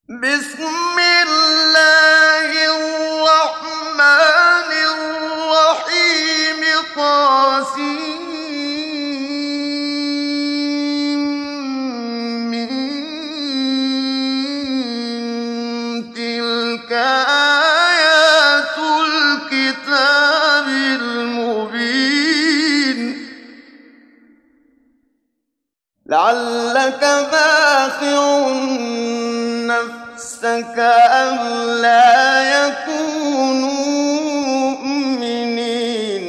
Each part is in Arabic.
بسم الله الرحمن الرحيم تلك آيات الكتاب المبين لعلك باخع نفسك ألا يكونوا مؤمنين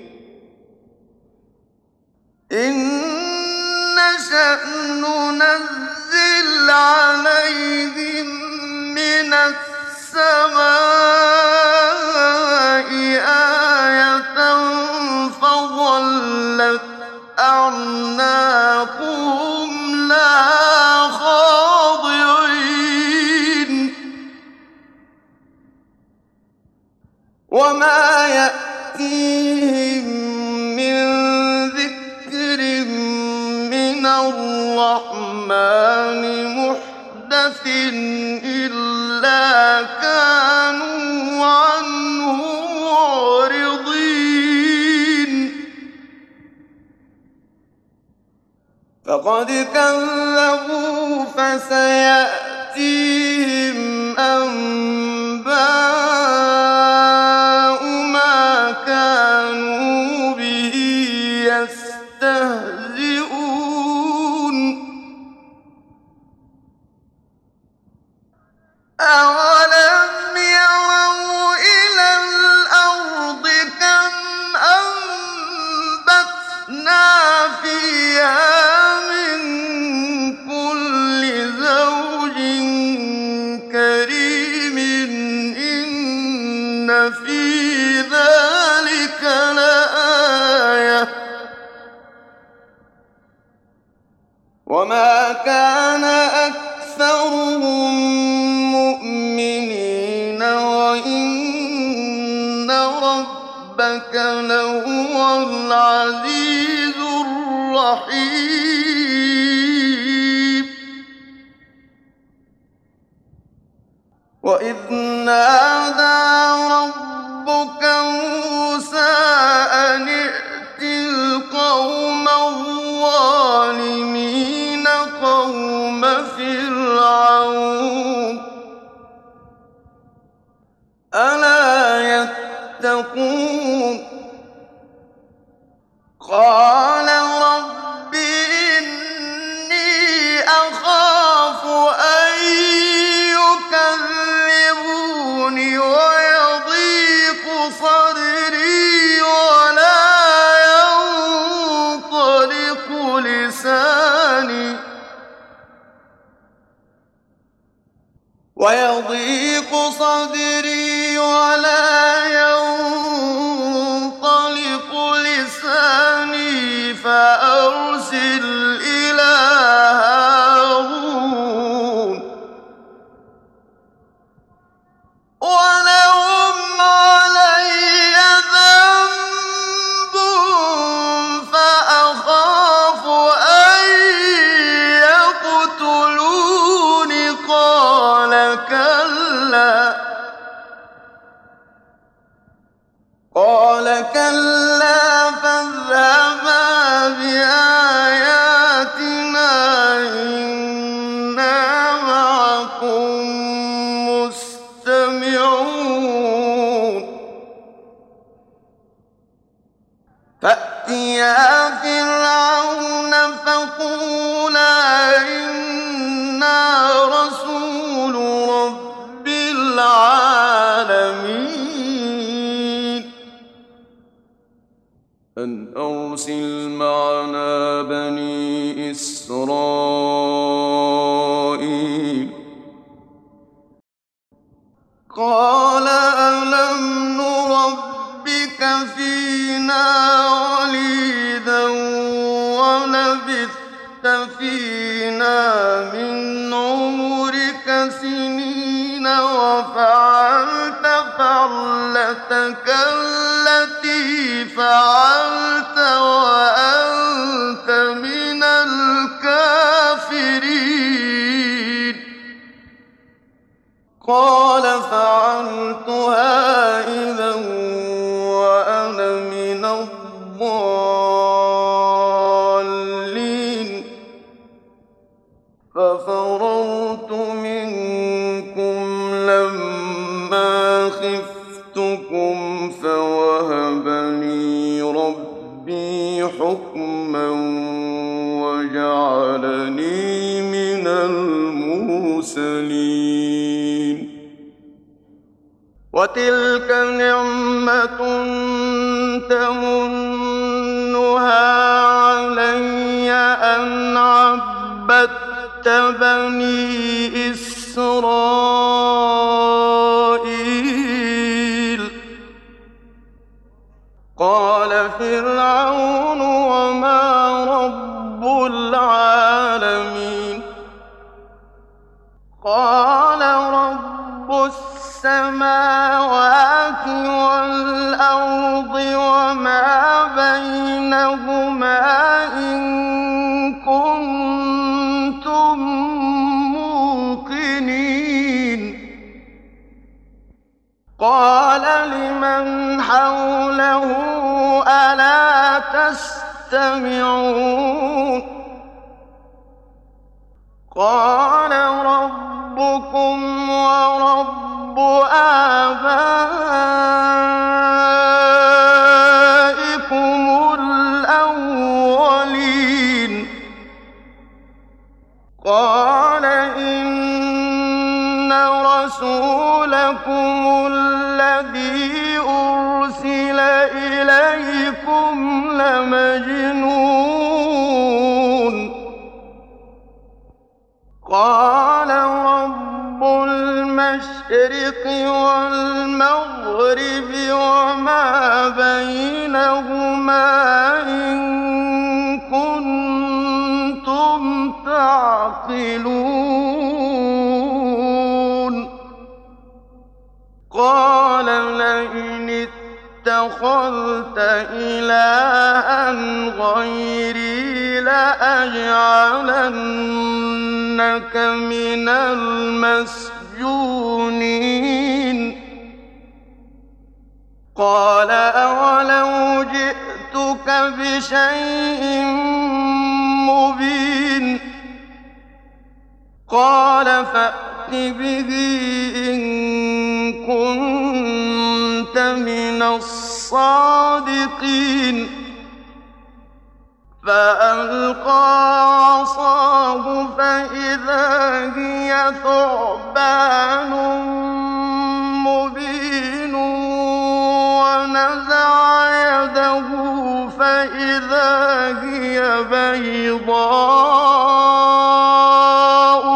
إن نشأ ننزل عليهم من السماء آية فظلت أعناقهم لها خاضعين وما يأتيهم من ذكر من الرحمن محدث إلا كانوا عنه معرضين فقد كذبوا فسيأتيهم أنباء ما كانوا به يستهزئون أولم يروا إلى الأرض كم أنبتنا فيها من كل زوج كريم إن في ذلك لآية وما كان أكثرهم مؤمنين وإن ربك لهو العزيز الرحيم وإذ نادى ربك موسى أن ائت القوم الظالمين قوم فرعون ألا يتقون قال رب إني أخاف أن يكذبون ويضيق صدري ولا ينطلق لساني فأرسل إلى هارون ولهم علي ذنب فأخاف أن يقتلون قال كلا فاذهبا بآياتنا إنا معكم مستمعون فأتيا فرعون فقولا إنا رسول رب العالمين أن أرسل معنا بني إسرائيل قال ألم نربك فينا وليدا ولبثت فينا من عمرك سنين وفعلت فعلتك التي فعلت وأنت من الكافرين قال فعلتها إذا وأنا من الضالين ففررت منكم لما خفتكم فوهب لي ربي حكما وجعلني من المرسلين وتلك نعمة تمنها علي أن عبدت بني إسرائيل قال فرعون وما رب العالمين قال رب السماوات والأرض وما بينهما إن كنتم موقنين قال لمن حوله ألا تستمعون قال ربكم ورب آبائكم الأولين قال إن رسولكم الذي أرسل إليكم لمجنون قال رب المشرق والمغرب وما بينهما إن كنتم تعقلون قال لئن اتخذت إلها غيري لأجعلنك من المسجونين قال أولو جئتك بشيء مبين قال فأت به إن كنت من الصادقين فألقى عصاه فإذا هي ثعبان مبين ونزع يده فإذا هي بيضاء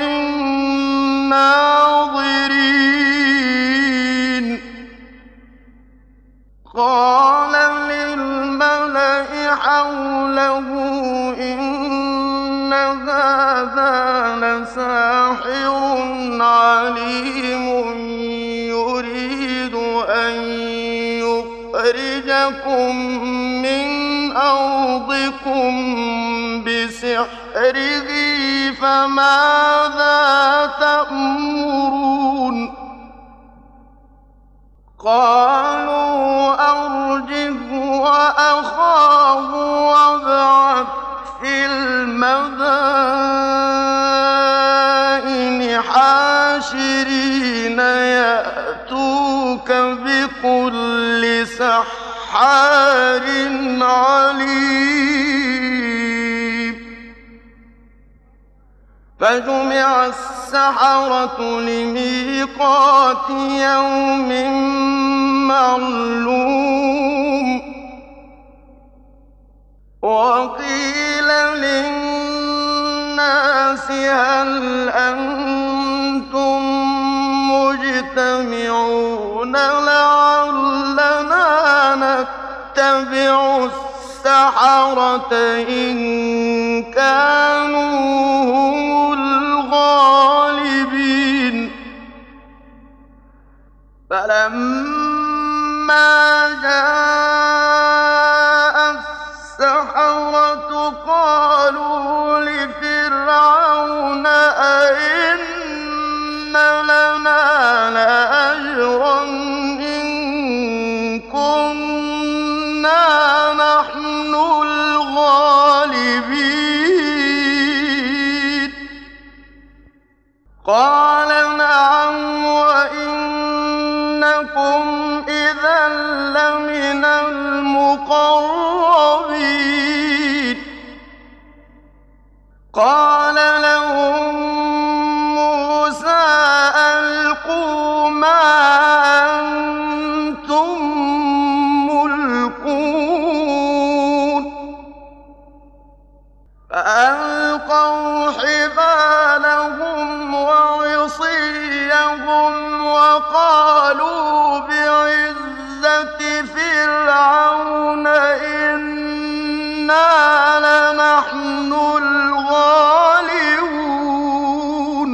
للناظرين قال للملأ حوله إن هذا لساحر عليم يريد أن يخرجكم من أرضكم بسحره فماذا تأمرون قالوا أرجه وأخاه وابعث في المدائن حاشرين يأتوك بكل سحار عليم فجمع السحرة لميقات يوم معلوم وقيل للناس هل أنتم مجتمعون لعلنا نتبع السحرة إن كانوا هم الغالبين فلما جاء السحرة قالوا لفرعون أئن لنا لأجرا إن كنا نحن الغالبين قال نعم وإنكم إذا لمن المقربين قال لهم موسى ألقوا ما أنتم ملقون فألقوا حبالهم وعصيهم وقالوا بعزة فرعون إنا لنحن الغالبون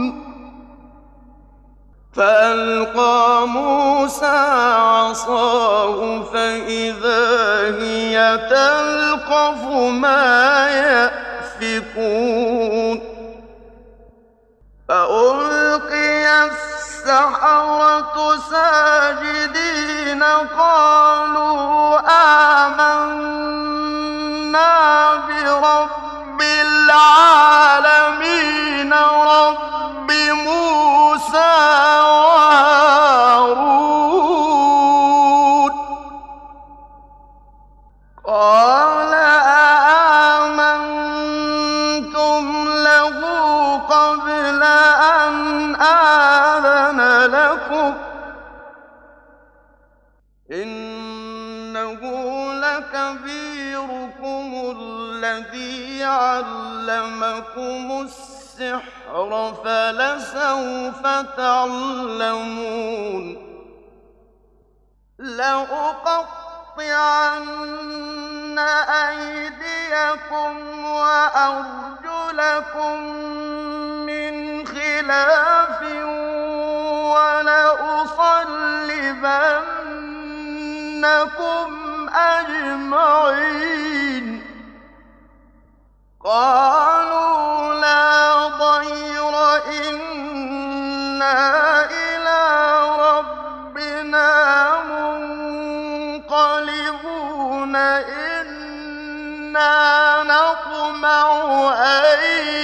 فألقى موسى عصاه فإذا هي تلقف ما يأفكون فألقي السحرة ساجدين قالوا آمنا برب العالمين رب موسى وهارون قال آمنتم له قبل أن آذن لكم إنه لكبيركم الذي علمكم السحر فلسوف تعلمون لأقطعن أيديكم وأرجلكم من خلاف ولأصلبنكم أجمعين قالوا لا ضير إنا إلى ربنا منقلبون إنا نطمع أن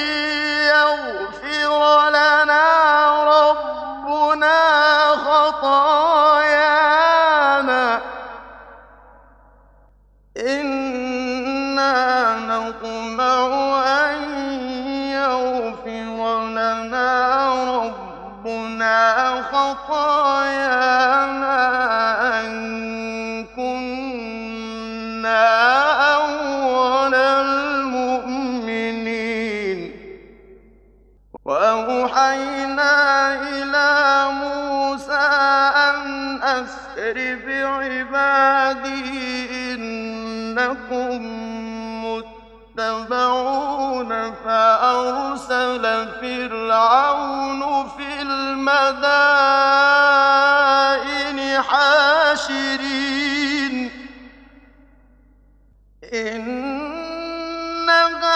يغفر لنا ربنا خطايانا إنا نطمع أن يغفر لنا ربنا خطايانا أن كنا أول المؤمنين وأوحينا إلى موسى أن أسر بعبادي إنكم متبعون فأرسل فرعون في المدائن حاشرين إن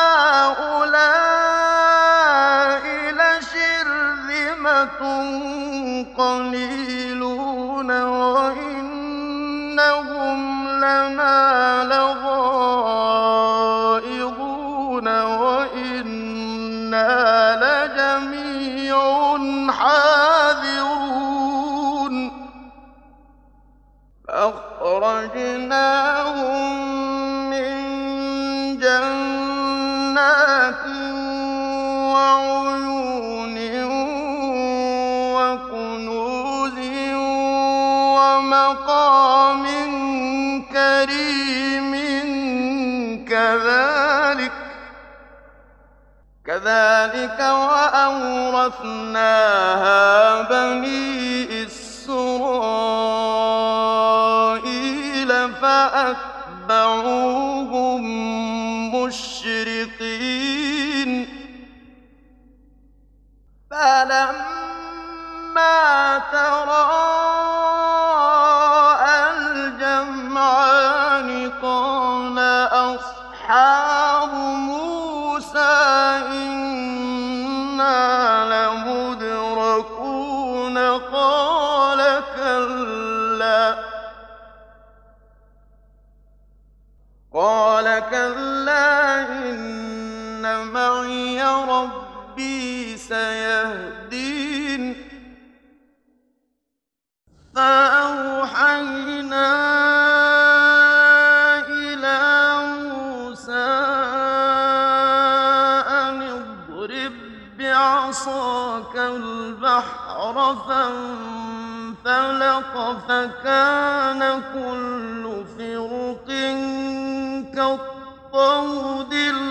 هؤلاء لشرذمة قليلون وإنهم لنا لغائظون وإنا لجميع حاذرون فأخرجناهم من جنات وعيون وكنوز ومقام كريم كذلك وأورثناها بني إسرائيل فأتبعوهم مشرقين فلما تراءى الجمعان قال أصحاب موسى إنا لمدركون قال كلا إن معي ربي سيهدين فأوحينا إلى موسى أن اضرب بعصاك البحر فانفلق فكان كل فرق كالطود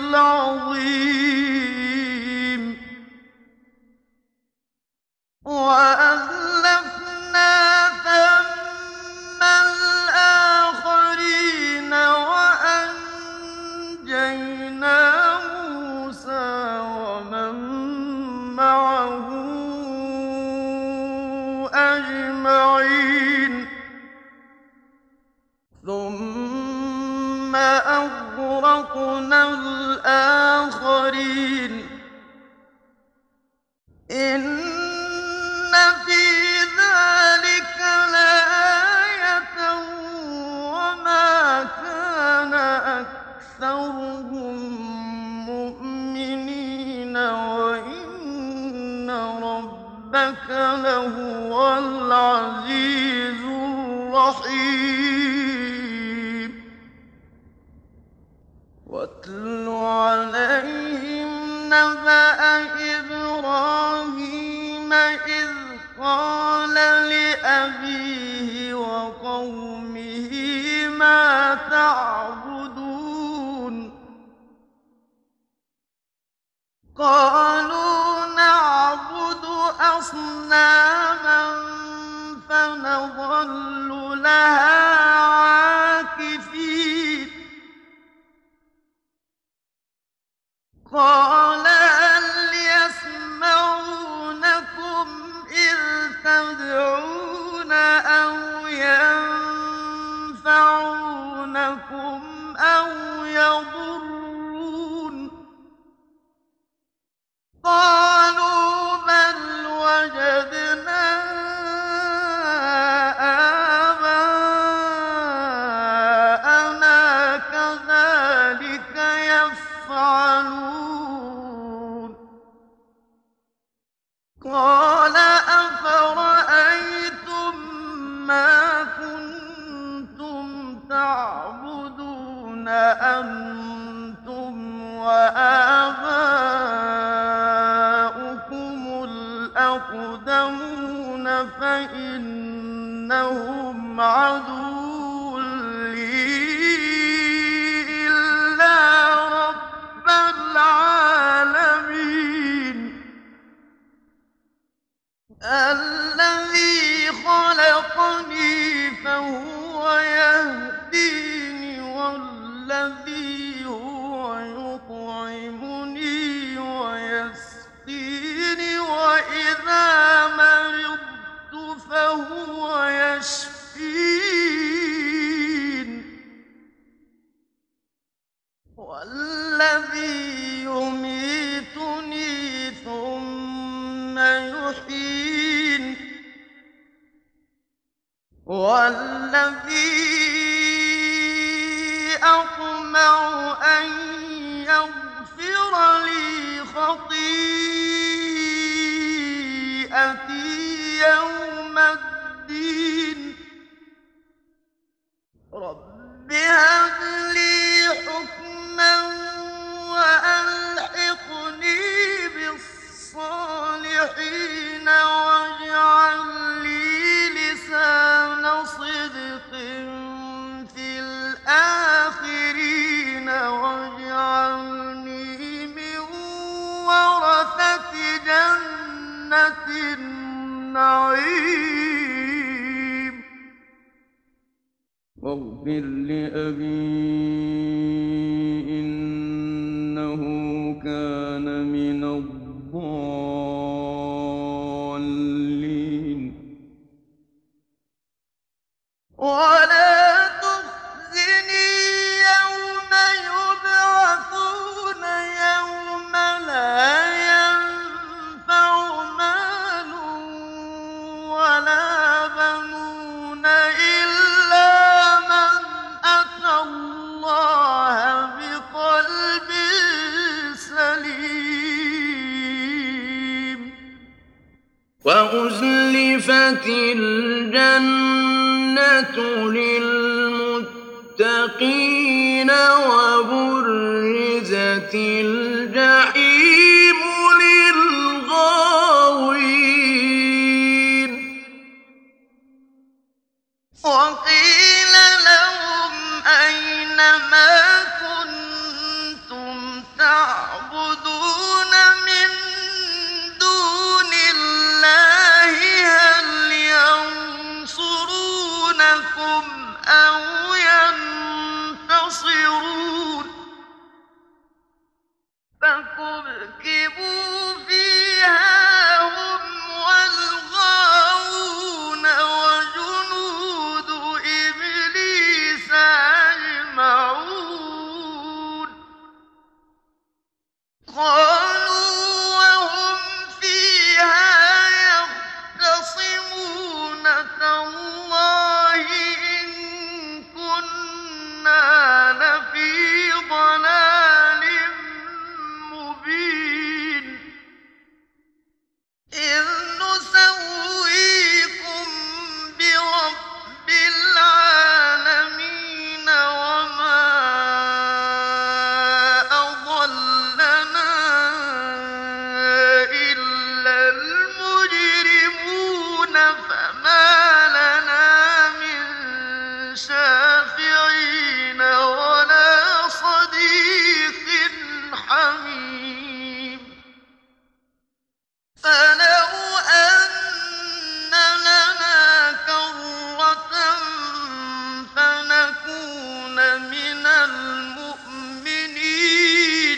العظيم وأزلفنا ثم الآخرين وأنجينا موسى ومن معه أجمعين ثم أغرقنا الآخرين إن في ذلك لآية وما كان أكثرهم مؤمنين وإن ربك لهو العزيز الرحيم واتل عليهم نبأ إبراهيم إذ قال لأبيه وقومه ما تعبدون قالوا نعبد أصناما فنظل لها عاكفين قال هل يسمعونكم إذ تدعون أو ينفعونكم أو يضرون قالوا بل وجدنا آباءنا كذلك يفعلون قال أفرأيتم ما كنتم تعبدون أنتم وآباؤكم الأقدمون فإنهم عدو لي إلا رب العالمين الذي خلقني فهو يهديني والذي هو يطعمني ويسقيني وإذا مرضت فهو يشفين والذي يميتني ثم يحيين والذي أطمع أن يغفر لي خطيئتي يوم الدين رب هب لي حكما وألحقني بالصالحين واجعل لي لسان صدق في الآخرين واجعلني من ورثة جنة النعيم واغفر لأبي إنه كان من الضالين ولا تخزني يوم يبعثون يوم لا ينفع مال وأزلفت الجنة للمتقين وبرزت الجحيم للغاوين وقيل لهم أين ما كنتم تعبدون من دون الله هل ينصرونكم أو ينتصرون فكبكبوا فيها هم والغاوون وجنود إبليس أجمعون قالوا وهم فيها يختصمون تالله إن كنا لفي ضلال مبين إذ نسويكم برب العالمين وما أضلنا إلا المجرمون فما لنا من شافعين ولا صديق حميم فلو أن لنا كرة فنكون من المؤمنين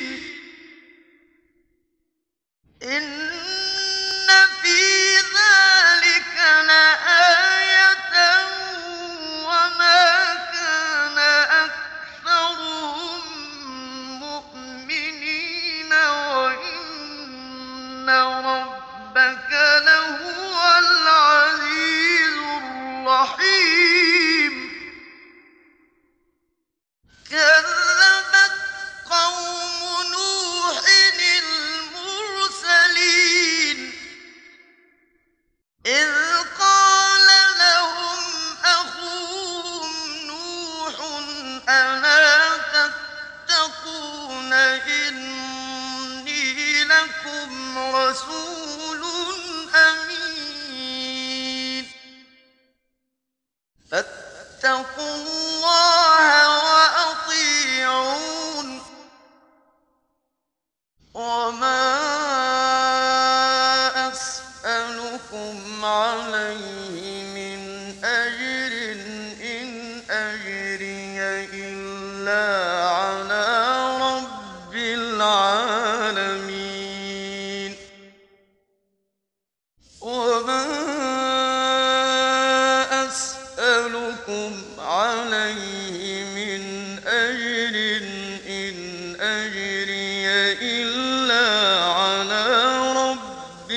إن في ذلك لآية وما كان أكثرهم مؤمنين وإن ربك لهو العزيز الرحيم كذبت قوم نوح المرسلين إذ قال لهم أخوهم نوح ألا تتقون إني لكم رسول أمين فاتقوا الله وأطيعون وما أسألكم عليه من أجر إن أجري إلا على رب العالمين وما أسألكم عليه من أجر إن أجري إلا على رب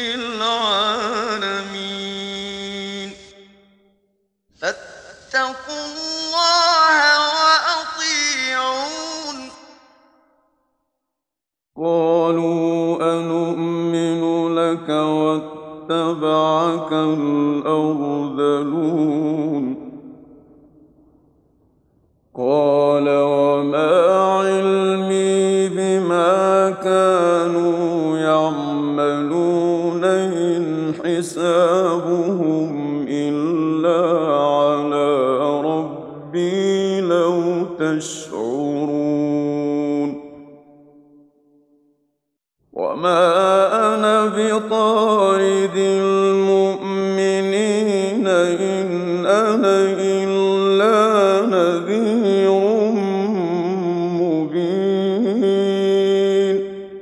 العالمين فاتقوا الله وأطيعون قالوا أنؤمن لك واتبعك الأرذلون قال وما علمي بما كانوا يعملون إن حسابهم إلا على ربي لو تشعرون وما أنا بطارد المؤمنين إن أنا إلا نذير مبين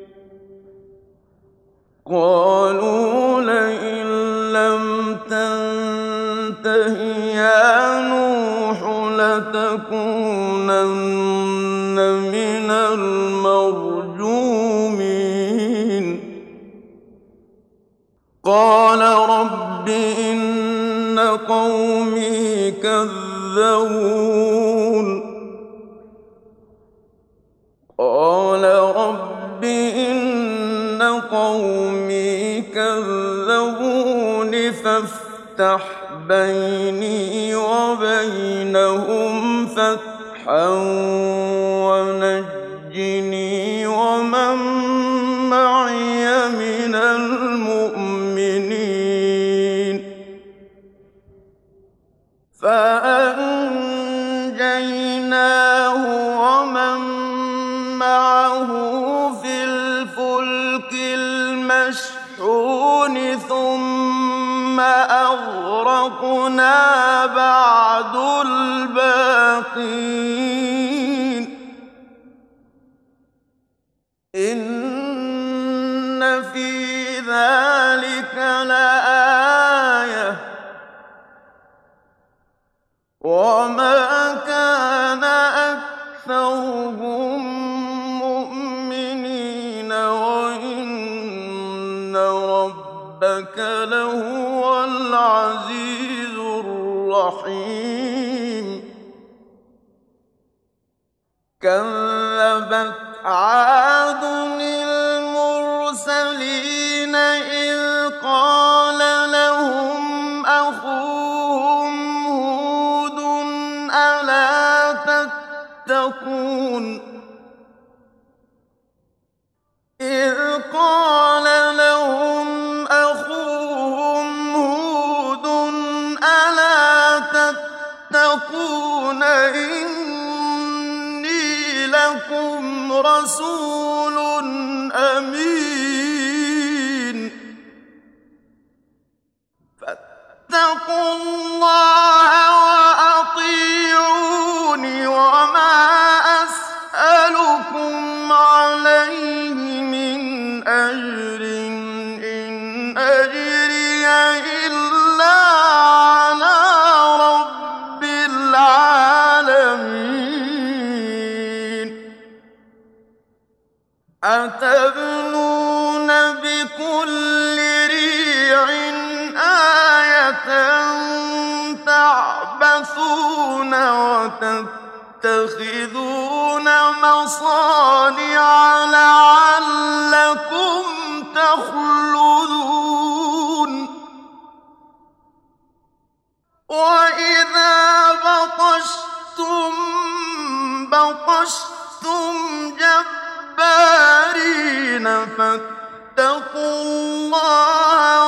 قالوا لئن لم تنته يا نوح لتكونن من المرجومين قال رب إن قومي كذبون قال رب إن قومي كذبون فافتح بيني وبينهم فتحا ونجني ومن معي من المؤمنين فأنجيناه ومن معه في الفلك المشحون ثم أغرقنا بعد الباقين إن في ذلك لآية وما كان أكثرهم مؤمنين وإن ربك لهو العزيز الرحيم كذبت عاد المرسلين إذ قال لهم أخوهم هود ألا تتقون إذ قال لهم أخوهم هود ألا تتقون إني لكم رسول أمين فاتقوا الله وأطيعوني وما أسألكم عليه من أجر إن أجري إلا على رب العالمين أتبنون بكل ريع آية تعبثون وتتخذون مصانع لعلكم تخلدون وإذا بطشتم جبارين فاتقوا الله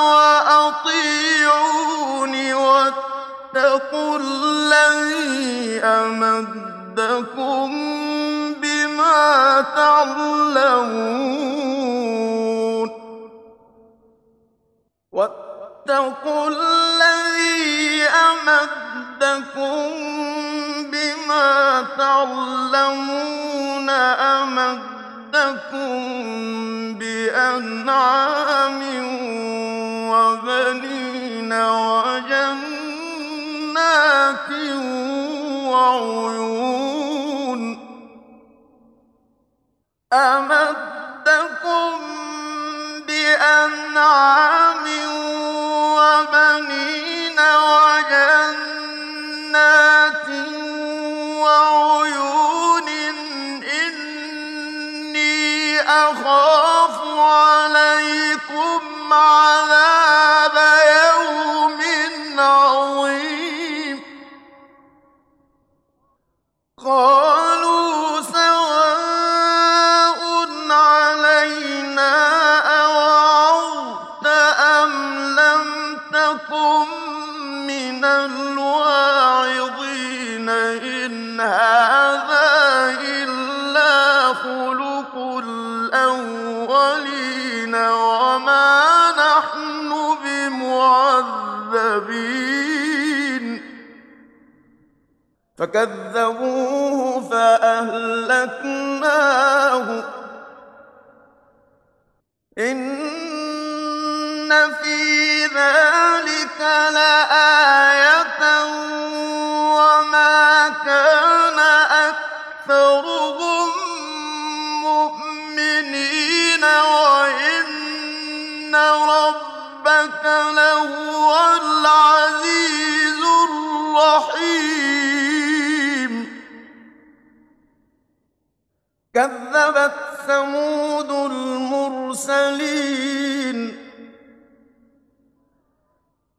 وأطيعوني واتقوا الذي أمدكم بما تعلمون واتقوا الذي أمدكم بما تعلمون أمدكم بأنعام وبنين وجنات وعيون أمدكم بأنعام وبنين وجنات وعيون إني أخاف عليكم عذاب يوم عظيم قالوا سواء علينا أوعظت أم لم تكن من الواعظين إن هذا إلا خلق الأولين وما نحن بمعذبين فكذبوه فأهلكناه إن في ذلك لآية وما كان أكثرهم مؤمنين وإن ربك لهو العزيز الرحيم كذبت ثمود المرسلين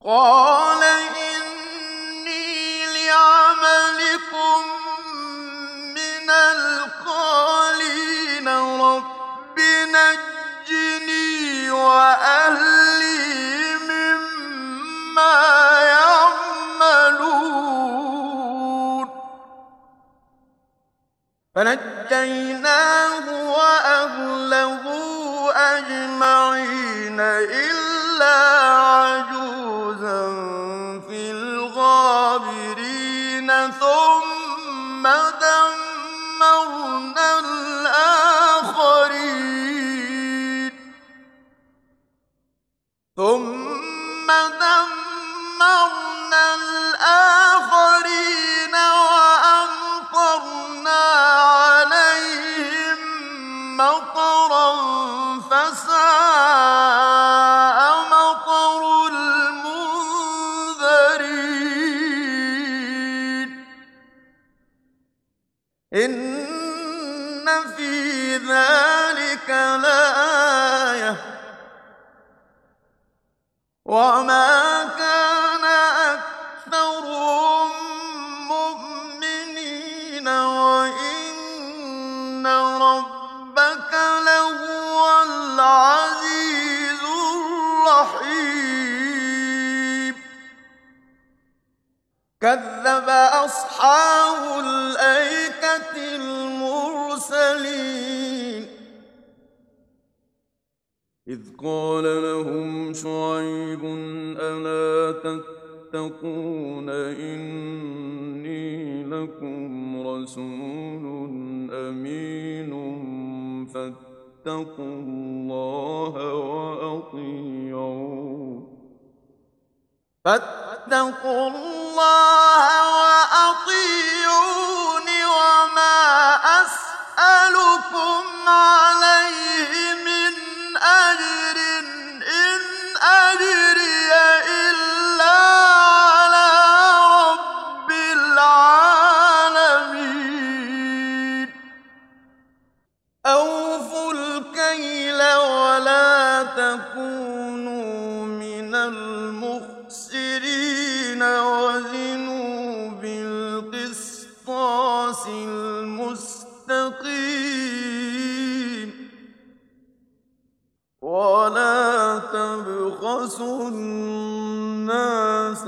قال إني لعملكم من القالين رب نجني وأهلي مما يعملون فنجيناه وأهله أجمعين إلا عجوزا في الغابرين ثم دمرنا الآخرين وأمطرنا عليهم مطرا فساء مطر المنذرين إن في ذلك لآية وما كان أكثرهم مؤمنين وإن ربك لهو العزيز الرحيم كذب أصحاب الأيكة المرسلين إذ قال لهم شعيب ألا تتقون إني لكم رسول أمين فاتقوا الله وأطيعون وما أسألكم عليه من أجر إن أجري إلا على رب العالمين أوفوا الكيل ولا تكونوا من المخسرين وزنوا بالقسطاس المستقيم ولا تبخسوا الناس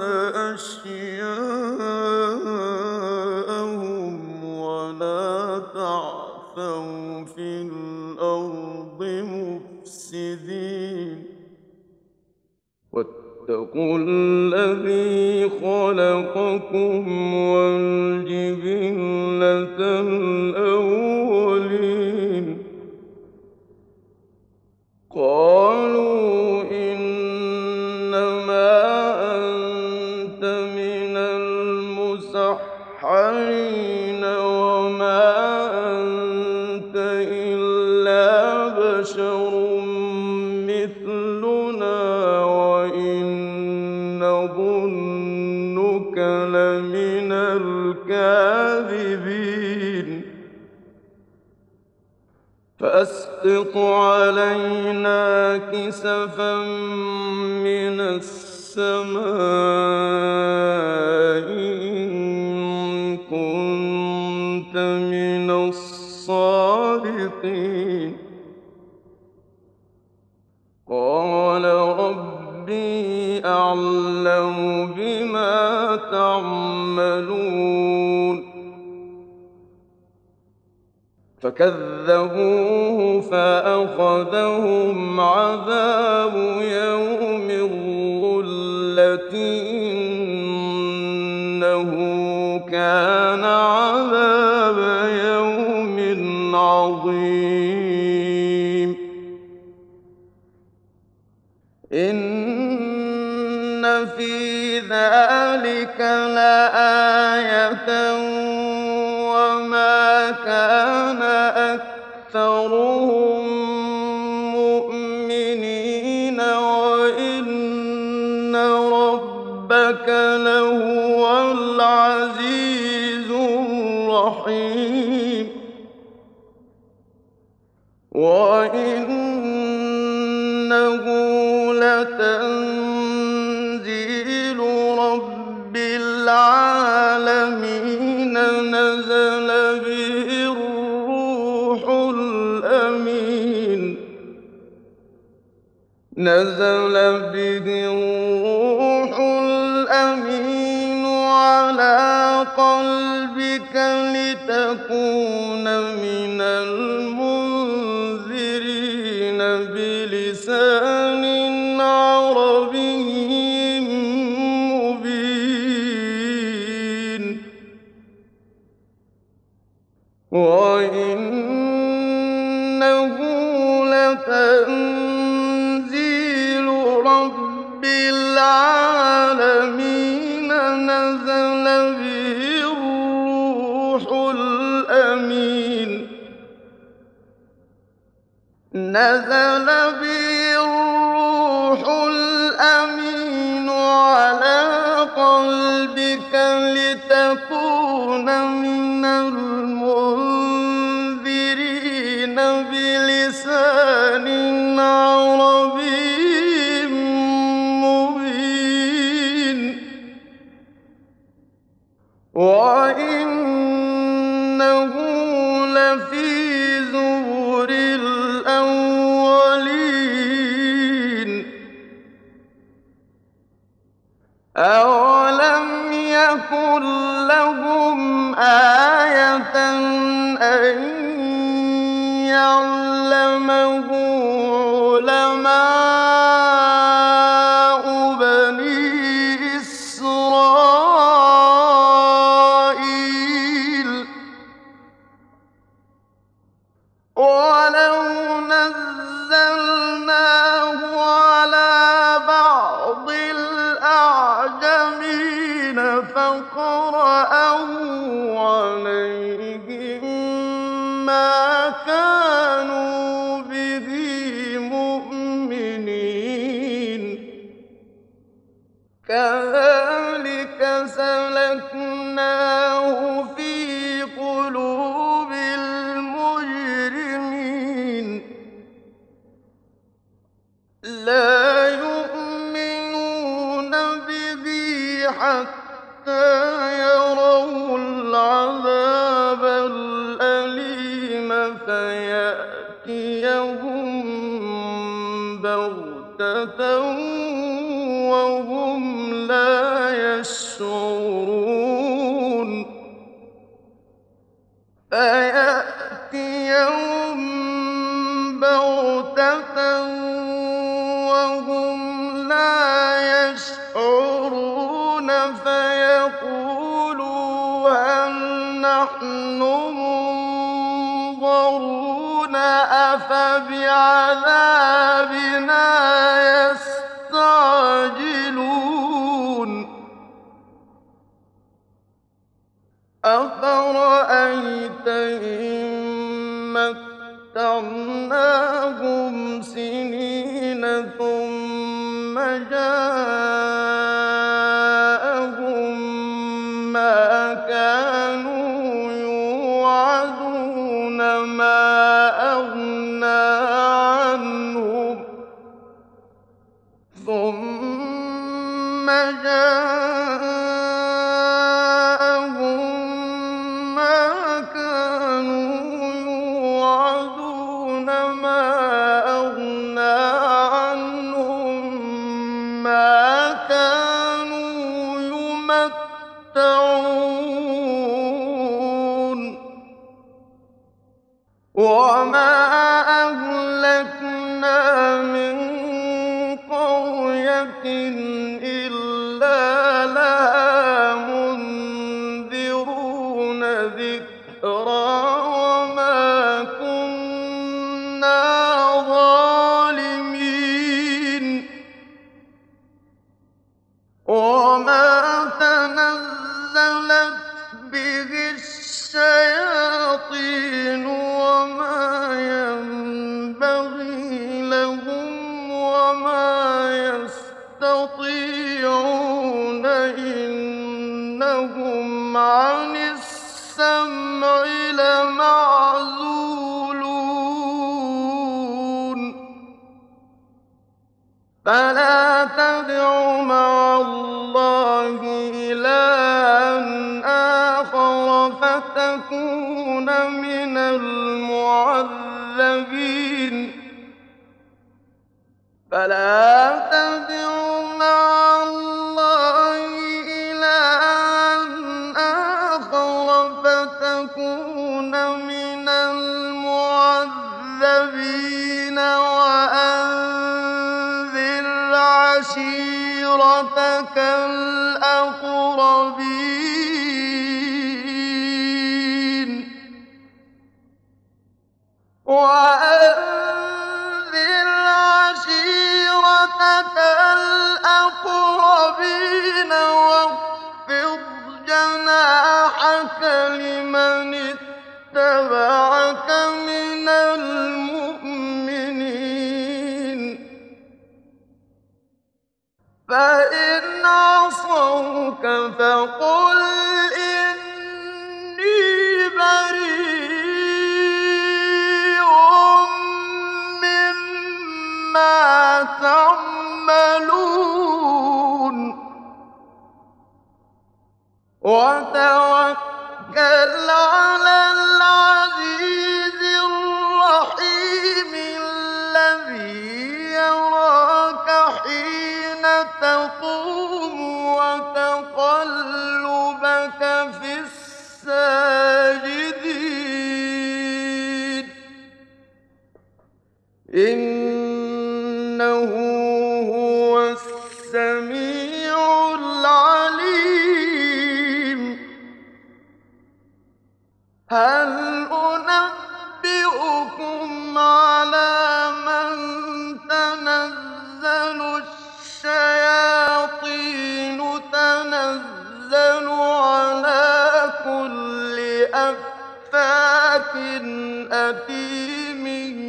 أشياءهم ولا تعثوا في الأرض مفسدين واتقوا الذي خلقكم والجبلة الأولين قالوا إنما أنت من المسحرين وما أنت إلا بشر مثلنا وإن نظنك لمن الكاذبين فأسقط علينا كسفا من السماء إن كنت من الصادقين قال ربي أعلم بما تعملون فكذبوه فأخذهم عذاب يوم الظلة إنه كان عذاب يوم عظيم إن في ذلك لآية وما كان أكثرهم مؤمنين وإن ربك لهو العزيز الرحيم وإنه لتنزيل نزل به الروح الأمين على قلبك لتكون من المنذرين بلسان عربي مبين وإنه لتنزيل رب العالمين نزل به الروح الأمين على قلبك لتكون من المنذرين بلسان عربي مبين وإنه لفي زبر الأولين أولم يكن لهم آية أن يعلمه علماء بني إسرائيل ولو نزلناه على بعض الأعجمين فقرأه عليهم ما كانوا به مؤمنين كذلك سلكناه في قلوب المجرمين لا يؤمنون به حتى يروا العذاب الأليم فيأتيهم بغتة وهم لا يشعرون فيقولوا هل نحن منظرون أفبعذابنا يستعجلون أفرأيت إن متعناهم سنين ثم جاءهم ما كانوا يوعدون ما أغنى عنهم ثم جاءهم ما كانوا يوعدون ما أغنى عنهم ما كانوا يمتعون وما أهلكنا من قرية إلا لها منذرون ذكرى وما كنا ظالمين وما تنزلت به الشياطين وما ينبغي لهم وما يستطيعون إنهم عن السمع لمعزولون فلا تدع مع الله إلها آخر فتكون من المعذبين فلا تدع مع الله إلها آخر فتكون من المعذبين وأنذر عشيرتك الأقربين وأنذر عشيرتك الأقربين واخفض جناحك لمن اتبعك من المؤمنين فإن عصوك فقل إني بريء مما تعملون وتوكل على العزيز الرحيم الذي يراك حين تقوم وتقلبك في الساجدين إنه هو السميع العليم هل أنبئكم على من تنزل الشياطين تنزل على كل أفاك أثيم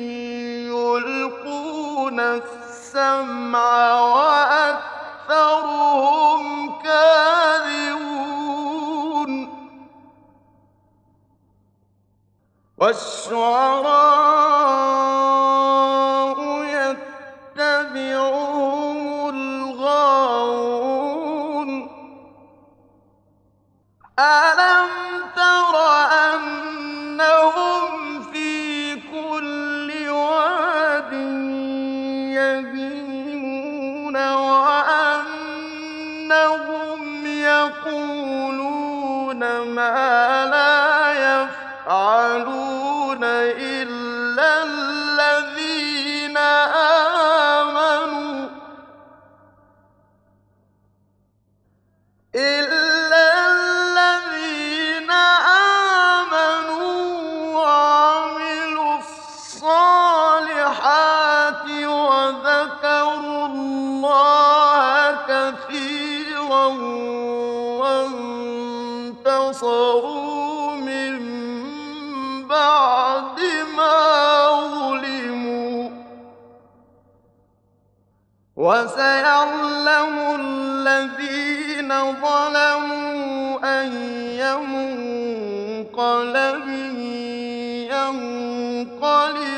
يلقون السمع وأكثرهم كاذبون والشعراء يتبعهم الغاوون ألم تر أنهم في كل واد يهيمون وأنهم يقولون ما لا يفعلون إلا الذين آمنوا وعملوا الصالحات وذكروا الله كثيرا وانتصروا من بعد ما ظلموا وسيعلم الذين ظلموا أي منقلب ينقلب